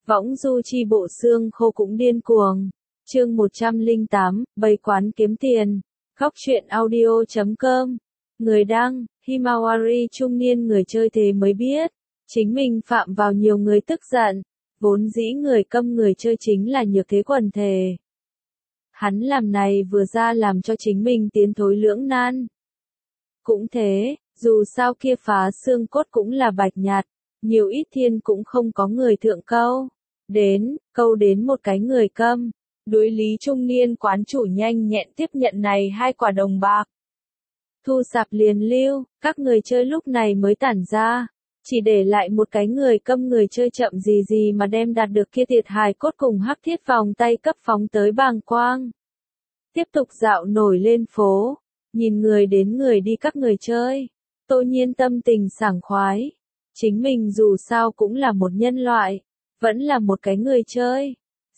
Võng du chi bộ xương khô cũng điên cuồng. Chương 108, bày quán kiếm tiền. Góc truyện audio.com. Người đăng, Himawari trung niên người chơi thế mới biết. Chính mình phạm vào nhiều người tức giận. Vốn dĩ người câm người chơi chính là nhược thế quần thể. Hắn làm này vừa ra làm cho chính mình tiến thối lưỡng nan. Cũng thế, dù sao kia phá xương cốt cũng là bạch nhạt. Nhiều ít thiên cũng không có người thượng câu. Câu đến một cái người câm. Đối lý trung niên quán chủ nhanh nhẹn tiếp nhận này 2 quả đồng bạc. Thu sạp liền lưu, các người chơi lúc này mới tản ra. Chỉ để lại một cái người câm người chơi chậm gì mà đem đạt được kia thiệt hài cốt cùng hắc thiết vòng tay cấp phóng tới bàng quang. Tiếp tục dạo nổi lên phố. Nhìn người đến người đi các người chơi. Tô Nhiên tâm tình sảng khoái. Chính mình dù sao cũng là một nhân loại. Vẫn là một cái người chơi.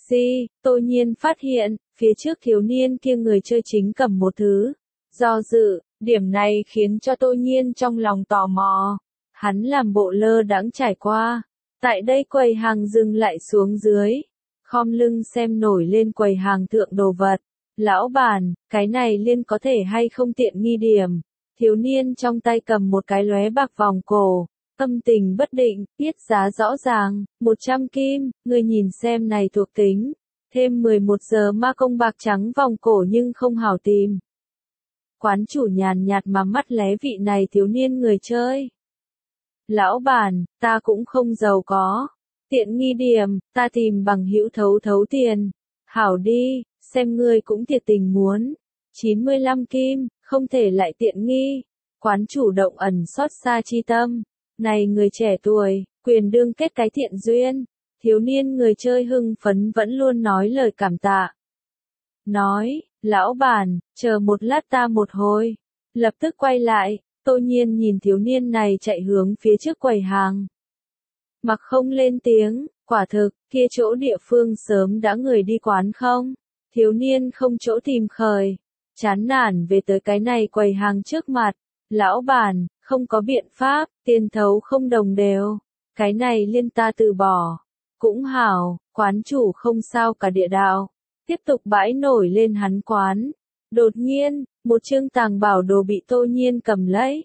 Tô Nhiên phát hiện, phía trước thiếu niên kia người chơi chính cầm một thứ. Do dự, điểm này khiến cho Tô Nhiên trong lòng tò mò. Hắn làm bộ lơ đãng trải qua. Tại đây quầy hàng dừng lại xuống dưới. Khom lưng xem nổi lên quầy hàng thượng đồ vật. Lão bản, cái này liên có thể hay không tiện nghi điểm. Thiếu niên trong tay cầm một cái lóe bạc vòng cổ. Tâm tình bất định, biết giá rõ ràng, 100 kim, người nhìn xem này thuộc tính. Thêm 11 giờ ma công bạc trắng vòng cổ nhưng không hảo tìm. Quán chủ nhàn nhạt mà mắt lé vị này thiếu niên người chơi. Lão bản, ta cũng không giàu có. Tiện nghi điểm, ta tìm bằng hữu thấu tiền. Hảo đi, xem ngươi cũng thiệt tình muốn. 95 kim, không thể lại tiện nghi. Quán chủ động ẩn xót xa chi tâm. Này người trẻ tuổi, quyền đương kết cái thiện duyên. Thiếu niên người chơi hưng phấn vẫn luôn nói lời cảm tạ. Nói, lão bản, chờ một lát ta một hồi. Lập tức quay lại, Tô Nhiên nhìn thiếu niên này chạy hướng phía trước quầy hàng. Mặc không lên tiếng, quả thực, kia chỗ địa phương sớm đã người đi quán không. Thiếu niên không chỗ tìm khởi. Chán nản về tới cái này quầy hàng trước mặt. Lão bản, không có biện pháp, tiền thấu không đồng đều. Cái này liên ta từ bỏ. Cũng hảo, quán chủ không sao cả địa đạo. Tiếp tục bãi nổi lên hắn quán. Đột nhiên, một chương tàng bảo đồ bị Tô Nhiên cầm lấy.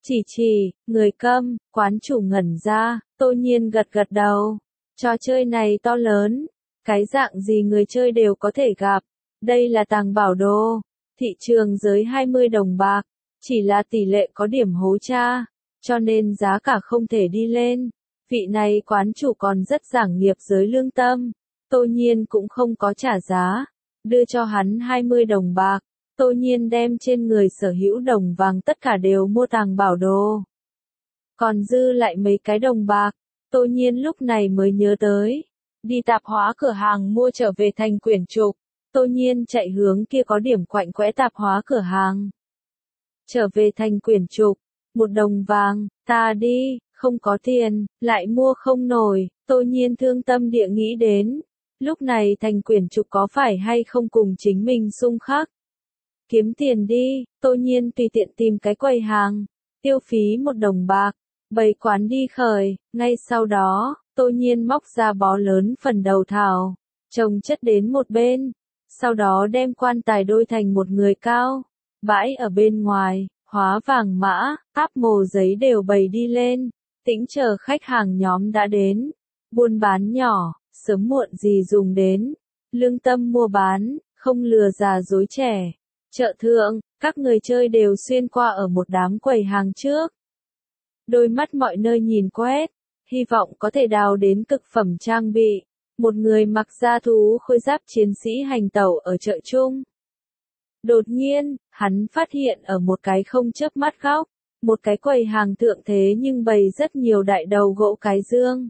Người câm, quán chủ ngẩn ra, Tô Nhiên gật đầu. Trò chơi này to lớn. Cái dạng gì người chơi đều có thể gặp. Đây là tàng bảo đồ. Thị trường giới 20 đồng bạc. Chỉ là tỷ lệ có điểm hố cha, cho nên giá cả không thể đi lên. Vị này quán chủ còn rất giảng nghiệp giới lương tâm. Tô Nhiên cũng không có trả giá. Đưa cho hắn 20 đồng bạc. Tô Nhiên đem trên người sở hữu đồng vàng tất cả đều mua tàng bảo đồ. Còn dư lại mấy cái đồng bạc. Tô Nhiên lúc này mới nhớ tới. Đi tạp hóa cửa hàng mua trở về thành quyển trục. Tô Nhiên chạy hướng kia có điểm quạnh quẽ tạp hóa cửa hàng. Trở về thành quyển trục, 1 đồng vàng, ta đi, không có tiền, lại mua không nổi, Tô Nhiên thương tâm địa nghĩ đến. Lúc này thành quyển trục có phải hay không cùng chính mình xung khắc. Kiếm tiền đi, Tô Nhiên tùy tiện tìm cái quầy hàng, tiêu phí 1 đồng bạc, bày quán đi khởi, ngay sau đó, Tô Nhiên móc ra bó lớn phần đầu thảo, chồng chất đến một bên, sau đó đem quan tài đôi thành một người cao. Bãi ở bên ngoài, hóa vàng mã, áp mồ giấy đều bày đi lên, tĩnh chờ khách hàng nhóm đã đến. Buôn bán nhỏ, sớm muộn gì dùng đến. Lương tâm mua bán, không lừa già dối trẻ. Chợ thượng, các người chơi đều xuyên qua ở một đám quầy hàng trước. Đôi mắt mọi nơi nhìn quét, hy vọng có thể đào đến cực phẩm trang bị. Một người mặc da thú khôi giáp chiến sĩ hành tẩu ở chợ chung. Đột nhiên, hắn phát hiện ở một cái không chớp mắt góc, một cái quầy hàng thượng thế nhưng bày rất nhiều đại đầu gỗ cái dương.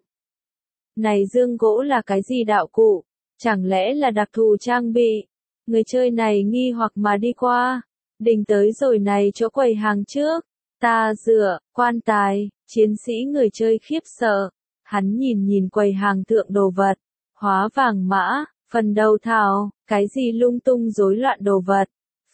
Này dương gỗ là cái gì đạo cụ? Chẳng lẽ là đặc thù trang bị? Người chơi này nghi hoặc mà đi qua. Đình tới rồi này chỗ quầy hàng trước. Ta dựa, quan tài, chiến sĩ người chơi khiếp sợ. Hắn nhìn quầy hàng thượng đồ vật. Hóa vàng mã, phần đầu thảo, cái gì lung tung rối loạn đồ vật.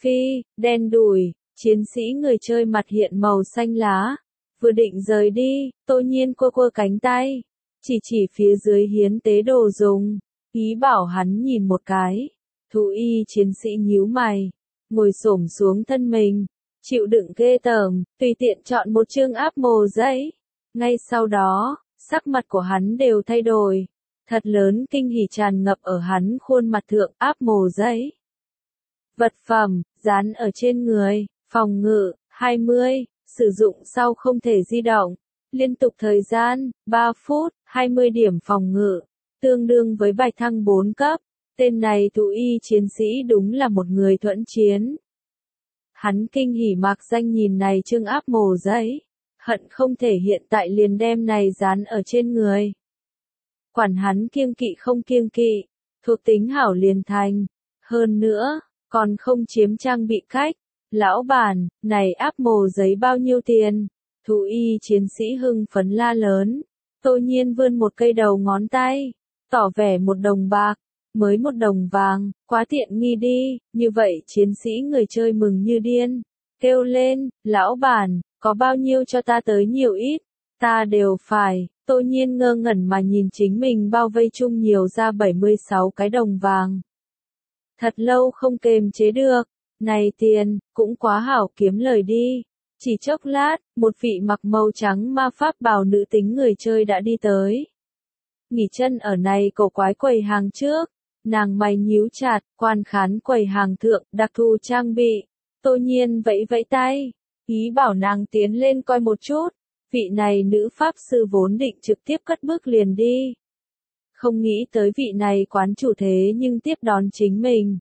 Đen đủi, chiến sĩ người chơi mặt hiện màu xanh lá. Vừa định rời đi, Tô Nhiên cua cánh tay. chỉ phía dưới hiến tế đồ dùng, ý bảo hắn nhìn một cái. Thú y chiến sĩ nhíu mày, ngồi xổm xuống thân mình, chịu đựng ghê tởm, tùy tiện chọn một chương áp mồ giấy. Ngay sau đó, sắc mặt của hắn đều thay đổi, thật lớn kinh hỉ tràn ngập ở hắn khuôn mặt thượng. Áp mồ giấy, vật phẩm, dán ở trên người, phòng ngự, 20, sử dụng sau không thể di động, liên tục thời gian, 3 phút, 20 điểm phòng ngự, tương đương với bạch thăng 4 cấp. Tên này thú y chiến sĩ đúng là một người thuẫn chiến. Hắn kinh hỉ mạc danh nhìn này chương áp mồ giấy, hận không thể hiện tại liền đem này dán ở trên người. Quản hắn kiêng kỵ không kiêng kỵ, thuộc tính hảo liền thành. Hơn nữa, còn không chiếm trang bị cách. Lão bản, này áp mồ giấy bao nhiêu tiền? Thú y chiến sĩ hưng phấn la lớn. Tô Nhiên vươn một cây đầu ngón tay, tỏ vẻ 1 đồng bạc, mới 1 đồng vàng, quá tiện nghi đi. Như vậy chiến sĩ người chơi mừng như điên, kêu lên, lão bản, có bao nhiêu cho ta tới nhiều ít, ta đều phải. Tô Nhiên ngơ ngẩn mà nhìn chính mình bao vây chung nhiều ra 76 cái đồng vàng. Thật lâu không kềm chế được, này tiền, cũng quá hảo kiếm lời đi. Chỉ chốc lát, một vị mặc màu trắng ma pháp bào nữ tính người chơi đã đi tới. Nghỉ chân ở này cổ quái quầy hàng trước, nàng mày nhíu chặt, quan khán quầy hàng thượng, đặc thù trang bị. Tô Nhiên vẫy vẫy tay, ý bảo nàng tiến lên coi một chút. Vị này nữ pháp sư vốn định trực tiếp cất bước liền đi. Không nghĩ tới vị này quán chủ thế nhưng tiếp đón chính mình.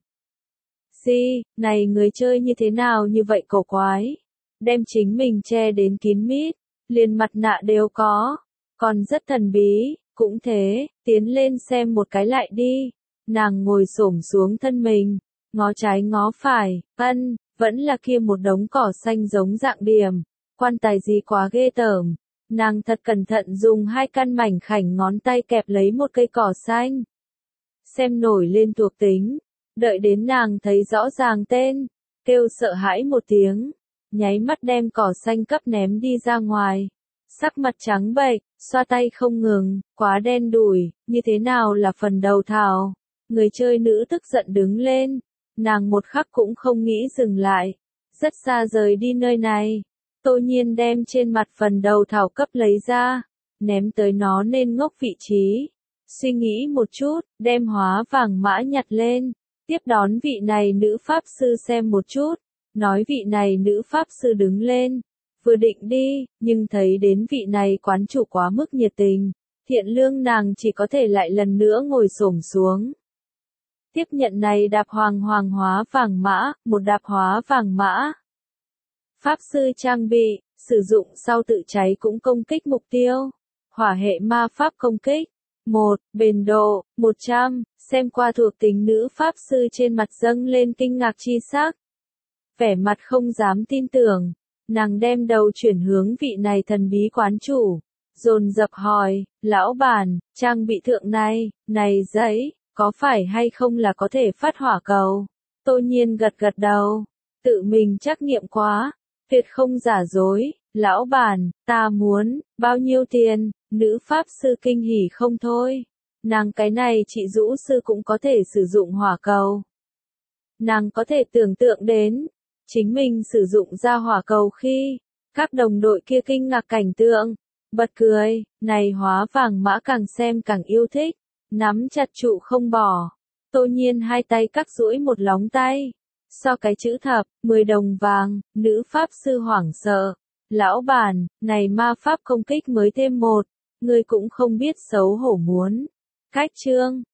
Này người chơi như thế nào như vậy cổ quái. Đem chính mình che đến kín mít, liền mặt nạ đều có. Còn rất thần bí, cũng thế, tiến lên xem một cái lại đi. Nàng ngồi xổm xuống thân mình, ngó trái ngó phải, vẫn là kia một đống cỏ xanh giống dạng điểm. Quan tài gì quá ghê tởm. Nàng thật cẩn thận dùng 2 căn mảnh khảnh ngón tay kẹp lấy một cây cỏ xanh. Xem nổi lên thuộc tính. Đợi đến nàng thấy rõ ràng tên, kêu sợ hãi một tiếng, nháy mắt đem cỏ xanh cấp ném đi ra ngoài. Sắc mặt trắng bệch, xoa tay không ngừng, quá đen đủi, như thế nào là phần đầu thảo. Người chơi nữ tức giận đứng lên, nàng một khắc cũng không nghĩ dừng lại, rất xa rời đi nơi này. Tô Nhiên đem trên mặt phần đầu thảo cấp lấy ra, ném tới nó nên ngốc vị trí. Suy nghĩ một chút, đem hóa vàng mã nhặt lên, tiếp đón vị này nữ pháp sư xem một chút, nói vị này nữ pháp sư đứng lên, vừa định đi, nhưng thấy đến vị này quán chủ quá mức nhiệt tình, thiện lương nàng chỉ có thể lại lần nữa ngồi xổm xuống. Tiếp nhận này đạp hoàng hóa vàng mã, một đạp hóa vàng mã. Pháp sư trang bị, sử dụng sau tự cháy cũng công kích mục tiêu. Hỏa hệ ma pháp công kích. 1. Bền độ, 100, xem qua thuộc tính nữ pháp sư trên mặt dâng lên kinh ngạc chi sắc. Vẻ mặt không dám tin tưởng, nàng đem đầu chuyển hướng vị này thần bí quán chủ. Dồn dập hỏi, lão bản, trang bị thượng này giấy, có phải hay không là có thể phát hỏa cầu? Tô Nhiên gật đầu, tự mình trắc nghiệm quá. Tuyệt không giả dối, lão bản, ta muốn, bao nhiêu tiền, nữ pháp sư kinh hỉ không thôi. Nàng cái này chị rũ sư cũng có thể sử dụng hỏa cầu. Nàng có thể tưởng tượng đến, chính mình sử dụng ra hỏa cầu khi, các đồng đội kia kinh ngạc cảnh tượng, bật cười, này hóa vàng mã càng xem càng yêu thích, nắm chặt trụ không bỏ. Tô Nhiên 2 tay cắt duỗi một lóng tay. So cái chữ thập, 10 đồng vàng, nữ pháp sư hoảng sợ. Lão bản, này ma pháp công kích mới thêm 1, ngươi cũng không biết xấu hổ muốn. Cách chương,